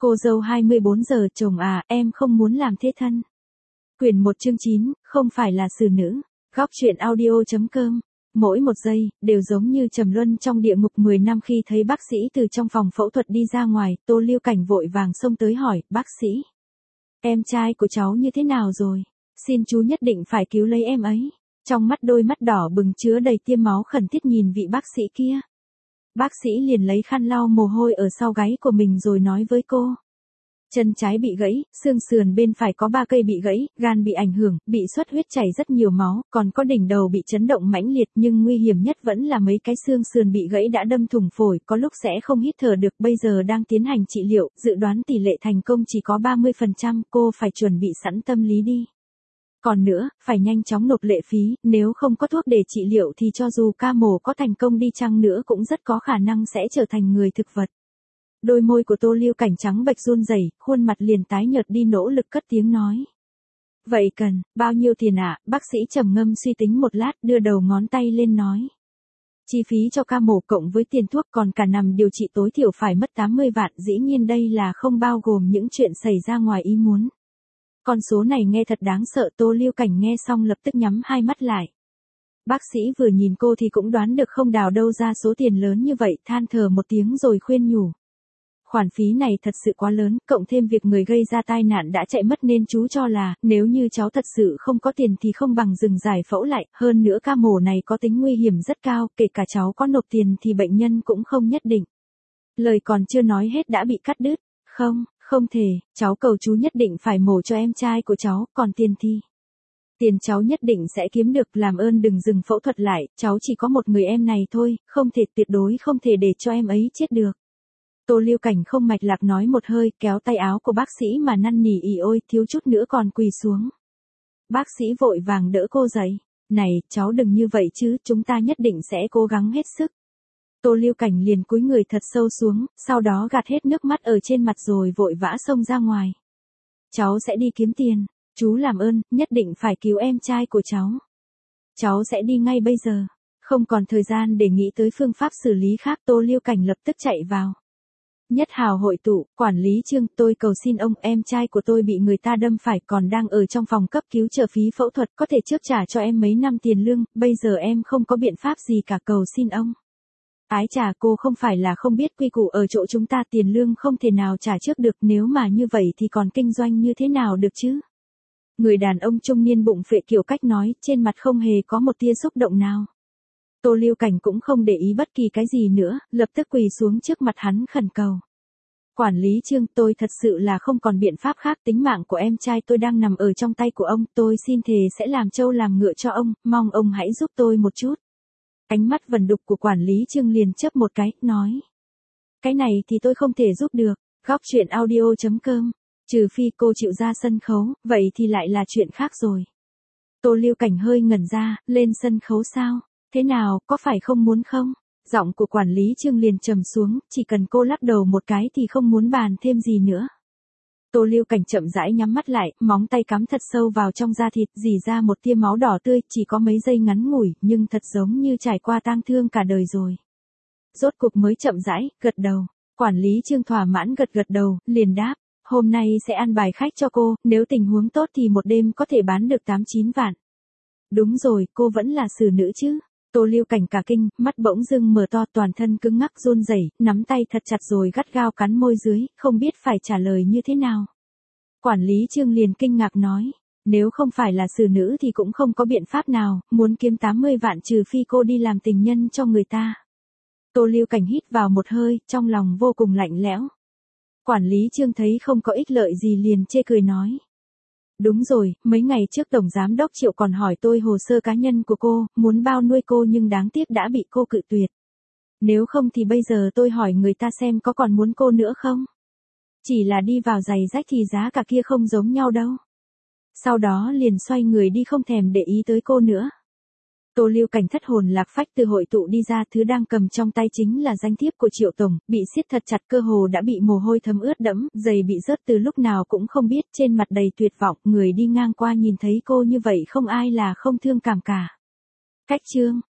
Cô dâu 24 giờ, chồng à, em không muốn làm thế thân. Quyển 1 chương 9, không phải là xử nữ. Góc truyện audio.com. Mỗi một giây, đều giống như trầm luân trong địa ngục 10 năm. Khi thấy bác sĩ từ trong phòng phẫu thuật đi ra ngoài, Tô Lưu Cảnh vội vàng xông tới hỏi, bác sĩ. Em trai của cháu như thế nào rồi? Xin chú nhất định phải cứu lấy em ấy. Trong mắt đôi mắt đỏ bừng chứa đầy tia máu khẩn thiết nhìn vị bác sĩ kia. Bác sĩ liền lấy khăn lau mồ hôi ở sau gáy của mình rồi nói với cô. Chân trái bị gãy, xương sườn bên phải có 3 cây bị gãy, gan bị ảnh hưởng, bị xuất huyết chảy rất nhiều máu, còn có đỉnh đầu bị chấn động mãnh liệt, nhưng nguy hiểm nhất vẫn là mấy cái xương sườn bị gãy đã đâm thủng phổi, có lúc sẽ không hít thở được, bây giờ đang tiến hành trị liệu, dự đoán tỷ lệ thành công chỉ có 30%, cô phải chuẩn bị sẵn tâm lý đi. Còn nữa, phải nhanh chóng nộp lệ phí, nếu không có thuốc để trị liệu thì cho dù ca mổ có thành công đi chăng nữa cũng rất có khả năng sẽ trở thành người thực vật. Đôi môi của Tô Lưu Cảnh trắng bệch run rẩy, khuôn mặt liền tái nhợt đi, nỗ lực cất tiếng nói. Vậy cần, bao nhiêu tiền ạ? Bác sĩ trầm ngâm suy tính một lát, đưa đầu ngón tay lên nói. Chi phí cho ca mổ cộng với tiền thuốc còn cả nằm điều trị tối thiểu phải mất 80 vạn, dĩ nhiên đây là không bao gồm những chuyện xảy ra ngoài ý muốn. Con số này nghe thật đáng sợ. Tô Lưu Cảnh nghe xong lập tức nhắm hai mắt lại. Bác sĩ vừa nhìn cô thì cũng đoán được không đào đâu ra số tiền lớn như vậy, than thở một tiếng rồi khuyên nhủ. Khoản phí này thật sự quá lớn, cộng thêm việc người gây ra tai nạn đã chạy mất nên chú cho là, nếu như cháu thật sự không có tiền thì không bằng dừng giải phẫu lại, hơn nữa ca mổ này có tính nguy hiểm rất cao, kể cả cháu có nộp tiền thì bệnh nhân cũng không nhất định. Lời còn chưa nói hết đã bị cắt đứt. Không thể, cháu cầu chú nhất định phải mổ cho em trai của cháu, còn tiền thì. Tiền cháu nhất định sẽ kiếm được, làm ơn đừng dừng phẫu thuật lại, cháu chỉ có một người em này thôi, không thể, tuyệt đối không thể để cho em ấy chết được. Tô Lưu Cảnh không mạch lạc nói một hơi, kéo tay áo của bác sĩ mà năn nỉ ỉ ôi, thiếu chút nữa còn quỳ xuống. Bác sĩ vội vàng đỡ cô dậy. Này, cháu đừng như vậy chứ, chúng ta nhất định sẽ cố gắng hết sức. Tô Lưu Cảnh liền cúi người thật sâu xuống, sau đó gạt hết nước mắt ở trên mặt rồi vội vã xông ra ngoài. Cháu sẽ đi kiếm tiền, chú làm ơn, nhất định phải cứu em trai của cháu. Cháu sẽ đi ngay bây giờ. Không còn thời gian để nghĩ tới phương pháp xử lý khác, Tô Lưu Cảnh lập tức chạy vào. Nhất hào hội tụ, quản lý Trương, tôi cầu xin ông, em trai của tôi bị người ta đâm phải, còn đang ở trong phòng cấp cứu chờ phí phẫu thuật, có thể trước trả cho em mấy năm tiền lương, bây giờ em không có biện pháp gì cả, cầu xin ông. Ái chà, cô không phải là không biết quy củ ở chỗ chúng ta, tiền lương không thể nào trả trước được, nếu mà như vậy thì còn kinh doanh như thế nào được chứ? Người đàn ông trung niên bụng phệ kiểu cách nói, trên mặt không hề có một tia xúc động nào. Tô Lưu Cảnh cũng không để ý bất kỳ cái gì nữa, lập tức quỳ xuống trước mặt hắn khẩn cầu. Quản lý Trương, tôi thật sự là không còn biện pháp khác, tính mạng của em trai tôi đang nằm ở trong tay của ông, tôi xin thề sẽ làm trâu làm ngựa cho ông, mong ông hãy giúp tôi một chút. Ánh mắt vẩn đục của quản lý Trương liền chớp một cái, nói. Cái này thì tôi không thể giúp được. Góc truyện audio.com. Trừ phi cô chịu ra sân khấu, vậy thì lại là chuyện khác rồi. Tô Lưu Cảnh hơi ngẩn ra, lên sân khấu sao? Thế nào, có phải không muốn không? Giọng của quản lý Trương liền trầm xuống, chỉ cần cô lắc đầu một cái thì không muốn bàn thêm gì nữa. Tô Lưu Cảnh chậm rãi nhắm mắt lại, móng tay cắm thật sâu vào trong da thịt, rỉ ra một tia máu đỏ tươi, chỉ có mấy giây ngắn ngủi, nhưng thật giống như trải qua tang thương cả đời rồi. Rốt cuộc mới chậm rãi, gật đầu. Quản lý Trương thỏa mãn gật đầu, liền đáp, hôm nay sẽ ăn bài khách cho cô, nếu tình huống tốt thì một đêm có thể bán được 8-9 vạn. Đúng rồi, cô vẫn là xử nữ chứ? Tô Lưu Cảnh cả kinh, mắt bỗng dưng mở to, toàn thân cứng ngắc run rẩy, nắm tay thật chặt rồi gắt gao cắn môi dưới, không biết phải trả lời như thế nào. Quản lý Trương liền kinh ngạc nói, nếu không phải là xử nữ thì cũng không có biện pháp nào, muốn kiếm 80 vạn trừ phi cô đi làm tình nhân cho người ta. Tô Lưu Cảnh hít vào một hơi, trong lòng vô cùng lạnh lẽo. Quản lý Trương thấy không có ích lợi gì liền chê cười nói. Đúng rồi, mấy ngày trước Tổng Giám đốc Triệu còn hỏi tôi hồ sơ cá nhân của cô, muốn bao nuôi cô nhưng đáng tiếc đã bị cô cự tuyệt. Nếu không thì bây giờ tôi hỏi người ta xem có còn muốn cô nữa không? Chỉ là đi vào giày rách thì giá cả kia không giống nhau đâu. Sau đó liền xoay người đi không thèm để ý tới cô nữa. Tô Lưu Cảnh thất hồn lạc phách từ hội tụ đi ra, thứ đang cầm trong tay chính là danh thiếp của Triệu Tổng, bị siết thật chặt, cơ hồ đã bị mồ hôi thấm ướt đẫm, giày bị rớt từ lúc nào cũng không biết, trên mặt đầy tuyệt vọng, người đi ngang qua nhìn thấy cô như vậy không ai là không thương cảm cả. Cách chương